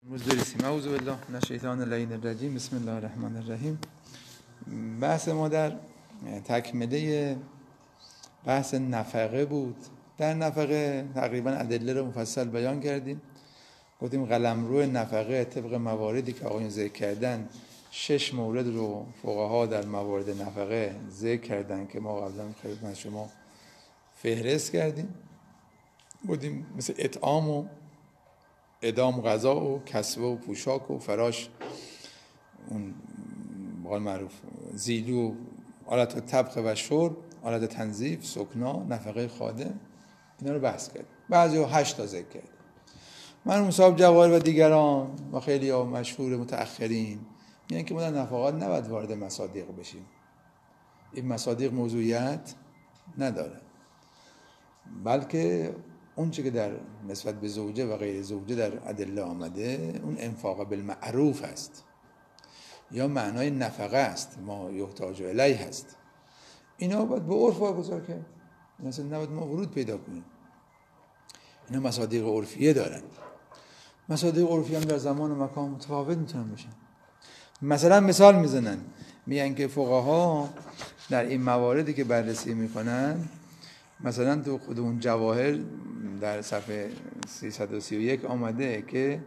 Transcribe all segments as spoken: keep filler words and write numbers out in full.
امروز برسیم. اعوذ بالله من الشیطان اللعین الرجیم. بسم الله الرحمن الرحیم. بحث ما در تکمله بحث نفقه بود. در نفقه تقریبا ادله رو مفصل بیان کردیم. گفتیم قلمرو نفقه طبق مواردی که آقایون ذکر کردن، شش مورد رو فقها در موارد نفقه ذکر کردن که ما قبلا خدمت شما فهرست کردیم. گفتیم مثل اطعام و ادام غذا و کسوه و پوشاک و فراش، اون بقول معروف زیدو، آلت طبخ و شرب، آلت تنظیف، سکنا، نفقه خادم، اینا رو بحث کردیم. بعضی ها هشت تا ذکر کردیم. من مصاب جواهر و دیگران و خیلی ها مشهور متأخرین یعنی که ما در نفقات نباید وارد مصادیق بشیم. این مصادیق موضوعیت نداره، بلکه اون چه که در نسبت به زوجه و غیر زوجه در ادله آمده اون انفاق بالمعروف است یا معنای نفقه است، ما یحتاج الیه هست. اینا باید به عرف واگذار کرد، مثلا نباید ما ورود پیدا کنیم. اینا مصادیق عرفیه دارن. مصادیق عرفی هم در زمان و مکان متفاوت میتونن بشن. مثلا مثال میزنن، میگن که فقها در این مواردی که بررسی میکنن، مثلا تو خود اون جواهر در صفحه سیصد و سی و یک آمده که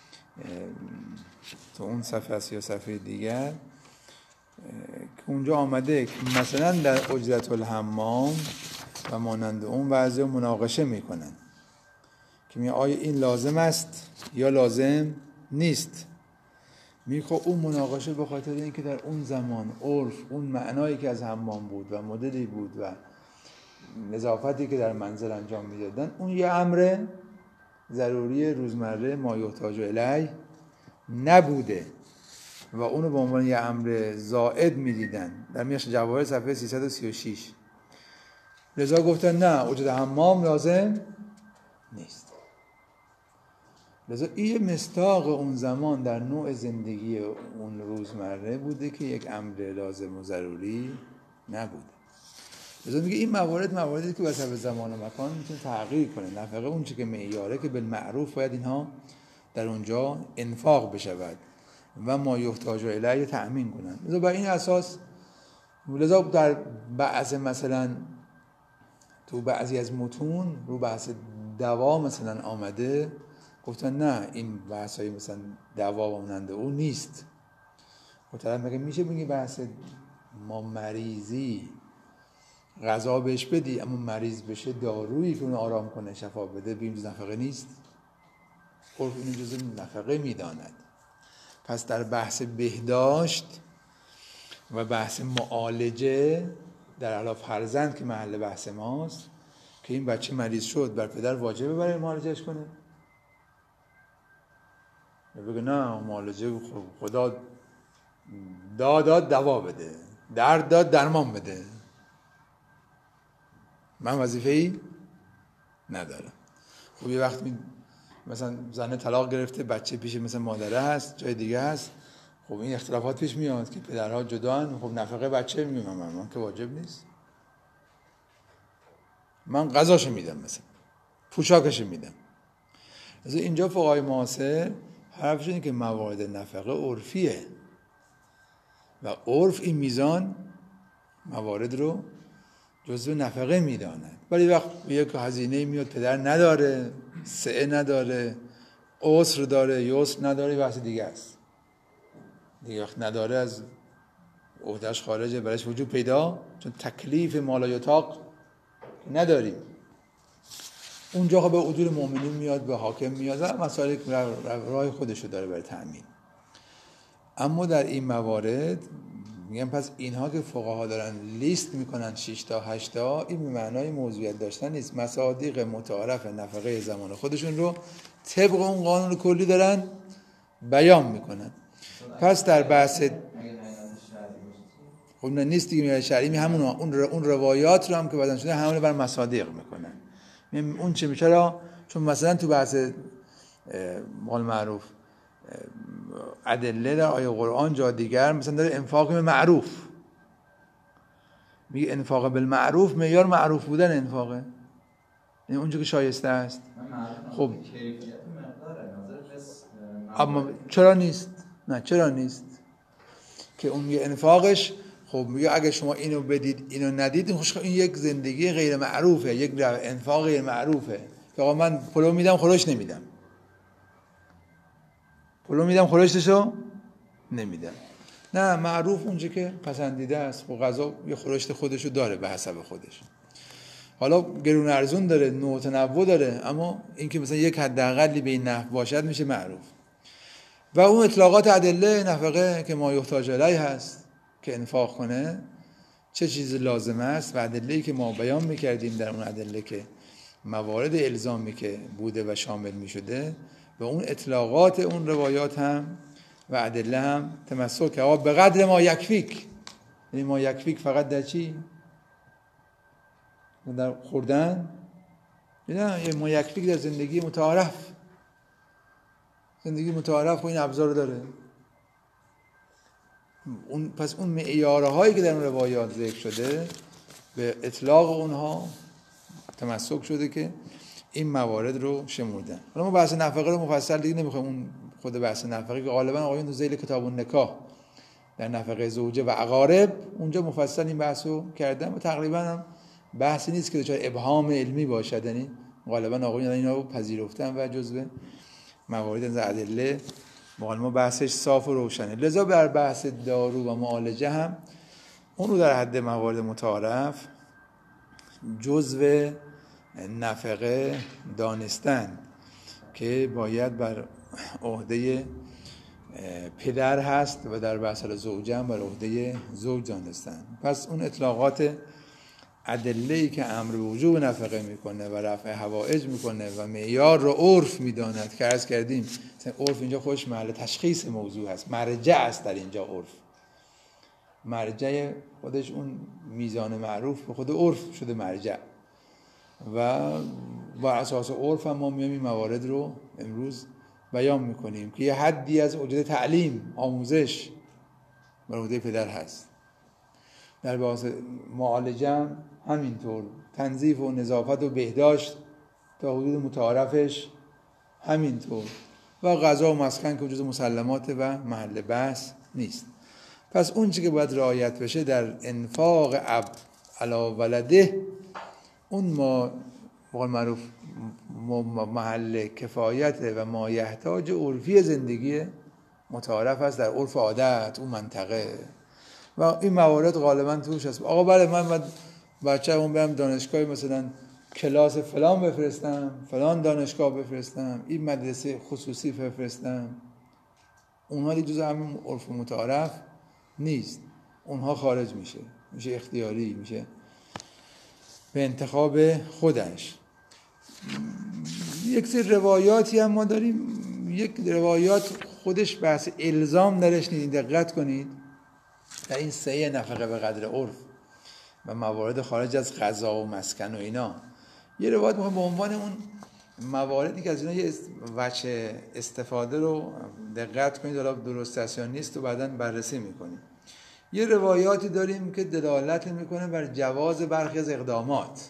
تو اون صفحه یا صفحه دیگر که اونجا آمده که مثلا در اجرت الحمام و مانند اون بعضی مناقشه میکنن که می آیا این لازم است یا لازم نیست. میخوا اون مناقشه به خاطر اینکه در اون زمان عرف اون معنایی که از حمام بود و مدلی بود و نظافتی که در منزل انجام میدادن، اون یه امر ضروری روزمره ما یحتاج الیه نبوده و اونو به عنوان یه امر زائد میدیدن. در میشه جواهر صفحه سیصد و سی و شش لذا گفتن نه، وجود حمام لازم نیست. لذا این مصداق اون زمان در نوع زندگی اون روزمره بوده که یک امر لازم و ضروری نبوده. لذا میگه این موارد مواردی که واسه به زمان و مکان میتونه تغییر کنه. نفقه اون چه که معیاره که بالمعروف باید اینها در اونجا انفاق بشود و ما یحتاج الیه تأمین کنن. لذا بر این اساس لذا در بعض مثلا تو بعضی از متون رو بحث دوا مثلا آمده، گفتن نه این بحثای مثلا دوا و مانند اون نیست. خب طرف میگه میشه بگی بحث ما مریضی غذا بهش بدی اما مریض بشه دارویی که اون آرام کنه شفا بده بیم نفقه نیست؟ عرف این جزء نفقه میداند. پس در بحث بهداشت و بحث معالجه در علاوه فرزند که محل بحث ماست که این بچه مریض شد، بر پدر واجبه برای معالجهش کنه؟ بگه نه، معالجه خدا داد داد دوا بده، درد داد درمان بده، من وظیفه‌ای ندارم. خب یه وقتی مثلا زن طلاق گرفته، بچه پیش مثلا مادره هست، جای دیگه هست، خب این اختلافات پیش میاد که پدرها جدان، خب نفقه بچه میگم من, من که واجب نیست، من غذاشو میدم مثلا پوشاکشو میدم. از اینجا فقهای معاصر حرفشون اینه که موارد نفقه عرفیه و عرف این میزان موارد رو جزو نفقه میداند. ولی وقت یک هزینه میاد پدر نداره، سعه نداره، عسر داره، یسر نداره، بحث دیگه است دیگه. وقت نداره از عهدهش خارجه، برایش وجود پیدا، چون تکلیف مالایتاق نداریم. اونجا به عدول مؤمنین میاد، به حاکم میاد و مسائل راه خودشو داره برای تأمین. اما در این موارد میگم پس اینها که فقها دارن لیست میکنن شش تا هشت تا، این به معنای موضوعیت داشتن نیست. مصادیق متعارف نفقه زمان خودشون رو طبق اون قانون کلی دارن بیان میکنن. پس در بحث خب نه نیست دیگه، شرعی همون اون روایات رو هم که بعدن شده همون بر مصادیق میکنن. اون چه میشه را چون مثلا تو بحث مال معروف ادله در آیه قرآن جا دیگر مثلا داره انفاق به معروف میگه، انفاق بالمعروف معیار معروف بودن انفاقه، یعنی اونجا که شایسته است. خب کیفیت مقداره نظر بس اما چرا نیست؟ نه چرا نیست؟ که اون یه انفاقش خب میگه اگه شما اینو بدید اینو ندید این یک زندگی غیر معروفه، یک انفاق غیر معروفه که آقا من پلو میدم خورش نمیدم، پلو میدم خورشتشو نمیدم. نه، معروف اونجا که پسندیده است و غذا یه خورشت خودشو داره به حسب خودش. حالا گرون ارزون داره، نوع تنوع داره، اما اینکه مثلا یک حداقلی به این نحو باشد میشه معروف. و اون اطلاقات ادله نفقه که ما یحتاج الیه هست که انفاق کنه چه چیز لازم است و ادله‌ای که ما بیان میکردیم در اون ادله که موارد الزامی که بوده و شامل میشده و اون اطلاقات اون روایات هم و ادله هم تمسک که به قدر ما یکفیک، یعنی ما یکفیک فقط در چی؟ در خوردن؟ نه، یه ما یکفیک در زندگی متعارف، زندگی متعارف و این ابزار داره. اون پس اون معیارهایی که در اون روایات ذکر شده به اطلاق اونها تمسک شده که این موارد رو شمردن. حالا ما بحث نفقه رو مفصل دیگه نمیخوایم، اون خود بحث نفقه که غالبا آقایون تو ذیل کتاب النکاح در نفقه زوجه و اقارب اونجا مفصل این بحث رو کردن و تقریبا هم بحثی نیست که دچار ابهام علمی باشد، یعنی غالبا آقایون اینا رو پذیرفتن و جزء موارد از ادله ما بحثش صاف و روشنه. لذا بر بحث دارو و معالجه هم اون رو در حد موارد متعارف جزء نفقه دانستن که باید بر عهده پدر هست و در بحث زوجه هم بر عهده زوج دانستن. پس اون اطلاقات ادله‌ای که امر به وجوب نفقه میکنه و رفع حوائج میکنه و معیار رو عرف میداند که عرض کردیم عرف اینجا خودش محل تشخیص موضوع هست، مرجع است در اینجا عرف، مرجع خودش اون میزان معروف به خود عرف شده مرجع و بر اساس عرف هم ما میایم این موارد رو امروز بیان میکنیم که یه حدی از وجود تعلیم آموزش بر عهده پدر هست. در بحث معالجه هم همینطور، تنظیف و نظافت و بهداشت تا حدود متعارفش همینطور و غذا و مسکن که جزء مسلمات و محل بحث نیست. پس اون چیزی که باید رعایت بشه در انفاق اب علی ولده اون ما بقول معروف محل کفایت و ما یحتاج عرفی زندگی متعارف است در عرف عادت اون منطقه و این موارد غالبا توش هست. آقا بله من بچه‌مون برم دانشگاه مثلا کلاس فلان بفرستم، فلان دانشگاه بفرستم، این مدرسه خصوصی بفرستم، اونها دیگه جزء همین عرف متعارف نیست، اونها خارج میشه، میشه اختیاری، میشه به انتخاب خودش. یک سری روایاتی هم ما داریم، یک روایات خودش بحث الزام درش نیست، دقت کنید در این سه نفقه به قدر عرف و موارد خارج از غذا و مسکن و اینا یه روایت میخوام به عنوان اون مواردی که از اینا یه وجه استفاده رو دقت کنید، حالا درست است یا نیست و بعداً بررسی میکنیم. یه روایاتی داریم که دلالت میکنه بر جواز برخی از اقدامات،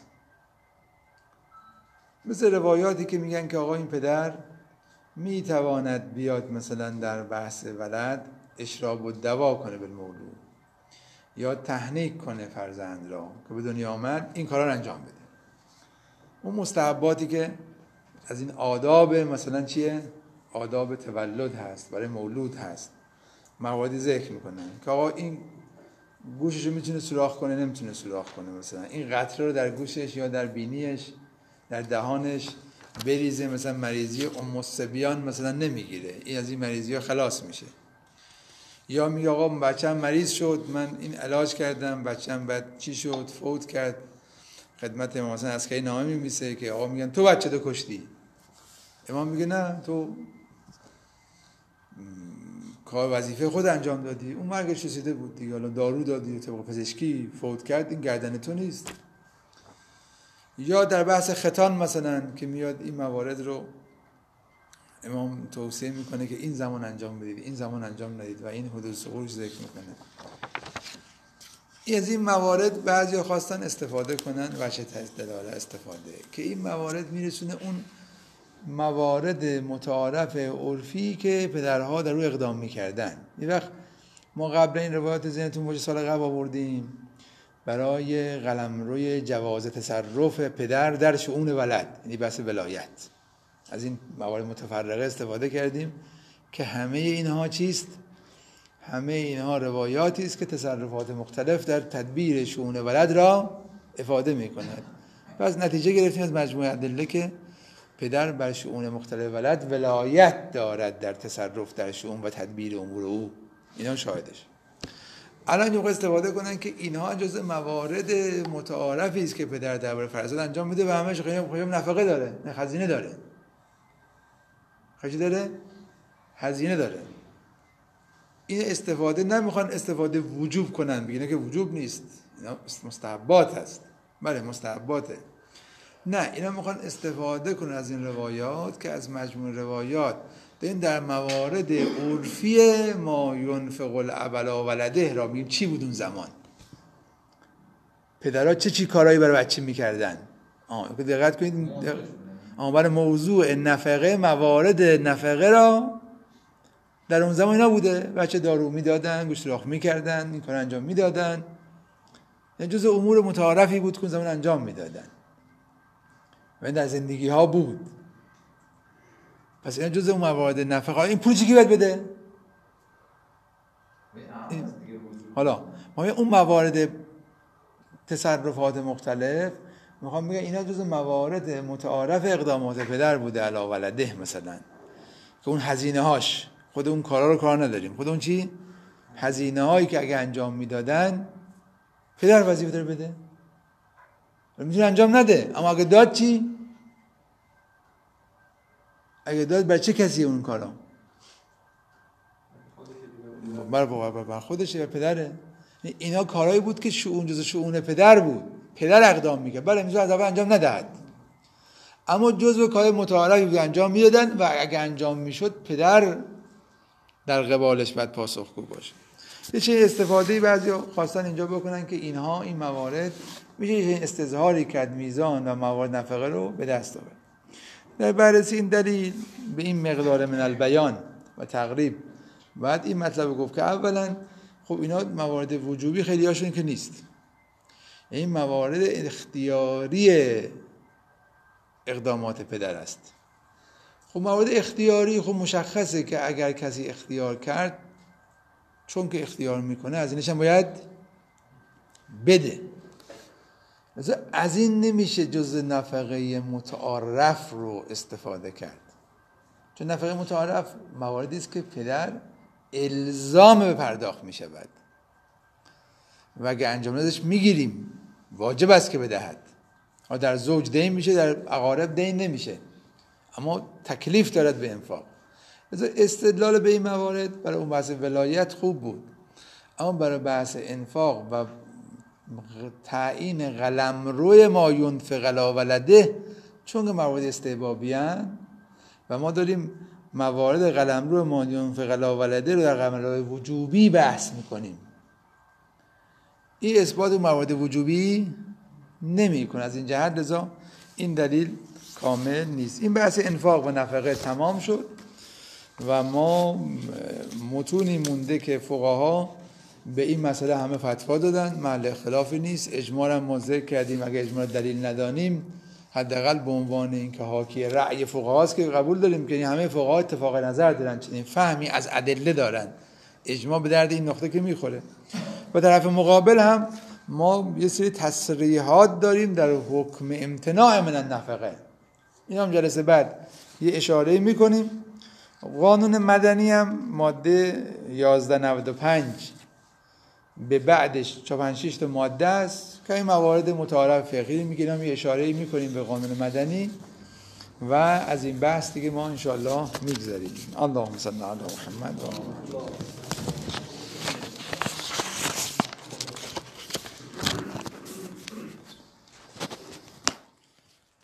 مثل روایاتی که میگن که آقا این پدر میتواند بیاد مثلا در بحث ولد اشراب و دوا کنه بالمولود یا تحنیک کنه فرزند را که به دنیا آمد، این کارا رو انجام بده. اون مستحباتی که از این آداب مثلا چیه؟ آداب تولد هست، برای مولود هست، مواردی ذکر میکنن که آقا این گوششو میتونه سوراخ کنه، نمیتونه سوراخ کنه، مثلا این قطره رو در گوشش یا در بینیش در دهانش بریزه، مثلا مریضی ام الصبیان مثلا نمیگیره، این از این مریضی ها خلاص میشه. یا میگه آقا بچه‌م مریض شد، من این علاج کردم، بچه‌م بعد چی شد، فوت کرد، خدمت امام حسن عسکری نامه می‌نویسه که آقا میگن تو بچه تو کشتی، امام میگه نه تو کار وظیفه خود انجام دادی، اون مرگش رسیده بود دیگه، حالا دارو دادی طبق پزشکی فوت کرد، این گردن تو نیست. یا در بحث ختان مثلا که میاد این موارد رو امام توصیه میکنه که این زمان انجام بدید، این زمان انجام ندید و این حدود سقوط ذکر میکنه. از این موارد بعضی خواستن استفاده کنن وجه دلاله استفاده که این موارد میرسونه اون موارد متعارف عرفی که پدرها در او اقدام میکردن. یه وقت ما قبل این روایات ذهنتون باشه سال قبل آوردیم برای قلمروی جواز تصرف پدر در شؤون ولد، یعنی بحث ولایت. از این موارد متفرقه استفاده کردیم که همه اینها چیست؟ همه اینها روایاتی است که تصرفات مختلف در تدبیر شؤون ولد را افاده می‌کند. پس نتیجه گرفتیم از مجموعه ادله که پدر بر شؤون مختلف ولد ولایت دارد در تصرف در شؤون و تدبیر امور او. اینا شاهدش. الان یه استفاده کنن که اینها جزء موارد متعارفی است که پدر درباره فرزند انجام میده و همش خیلی نفقه داره، نه خزینه داره. خزینه داره؟ هزینه داره. این استفاده نمیخوان استفاده وجوب کنن، بگن که وجوب نیست، اینا مستحبات هست. بله مستحباته. نه، اینا میخوان استفاده کنن از این روایات که از مجموع روایات این در موارد عرفی ما ینفق الابلا ولده را میگیم چی بود اون زمان، پدرها چه چی کارهایی برای بچه میکردن. آه دقت کنید، آه برای موضوع نفقه، موارد نفقه را در اون زمان اینا بوده. بچه دارو میدادن، گوشت سوراخ میکردن، این کار انجام میدادن، یعنی جزء امور متعارفی بود که اون زمان انجام میدادن و این در زندگی ها بود. پس این جزء اون موارد نفقه. این پول چی کی باید بده؟ این. حالا ما اون موارد تصرفات مختلف میخوام بگم اینا جزء موارد متعارف اقدامات پدر بوده علی ولده، مثلا که اون هزینه هاش خود اون کارا رو کار نداریم، خود اون چی هزینه هایی که اگه انجام میدادن پدر وظیفه داره بده، میتونه انجام نده، اما اگه داد چی؟ اگه داد بر چه کسی اون کارا؟ بر بر بر خودشه و پدره. اینا کارهایی بود که شؤون جزء شؤون پدر بود، پدر اقدام میکرد. بله میتونه از اول انجام ندهد، اما جزء کار متعارفی بود انجام میدادن و اگه انجام میشد پدر در قبالش باید پاسخگو باشه. یه چه استفاده بعضیا خواستن اینجا بکنن که اینها این موارد میشه استظهاری کرد میزان و موارد نفقه رو به دست آورد. در بررسی این دلیل به این مقدار من البیان و تقریب بعد این مطلب گفت که اولا خب اینا موارد وجوبی خیلی هاشون که نیست، این موارد اختیاری اقدامات پدر است. خب موارد اختیاری خب مشخصه که اگر کسی اختیار کرد چون که اختیار میکنه از اینش هم باید بده. مثلا از این نمیشه جز نفقه متعارف رو استفاده کرد، چون نفقه متعارف مواردی است که پدر الزام به پرداخت میشود و اگه انجام ندهش میگیریم، واجب است که بدهد. در زوج دین میشه، در اقارب دین نمیشه، اما تکلیف دارد به انفاق. استدلال به این موارد برای اون بحث ولایت خوب بود، اما برای بحث انفاق و تعیین قلمرو ما ینفق علی ولده، چون که موارد استحبابی ان و ما داریم موارد قلمرو ما ینفق علی ولده رو در قلمرو وجوبی بحث میکنیم، این اثبات موارد وجوبی نمیکنه. از این جهت لذا این دلیل کامل نیست. این بحث انفاق و نفقه تمام شد و ما متونی مونده که فقها به این مسئله همه فتوا دادن، محل اختلافی نیست. اجماع ما ذکر کردیم، اگه اجماع دلیل ندانیم حداقل به عنوان اینکه حاکی رأی فقهاست که قبول داریم که همه فقها اتفاق نظر دارن، چنین فهمی از ادله دارن، اجماع به درد این نقطه که میخوره. و طرف مقابل هم ما یه سری تصریحات داریم در حکم امتناع من النفقه، این هم جلسه بعد یه اشاره میکنیم. قانون مدنی هم ماده یازده نود و پنج به بعدش چهار پنج شش تا ماده است که این موارد متعارف فقهی میگیریم، یه اشاره میکنیم به قانون مدنی و از این بحث دیگه ما انشاءالله میگذاریم. اللهم صل علی محمد و آله.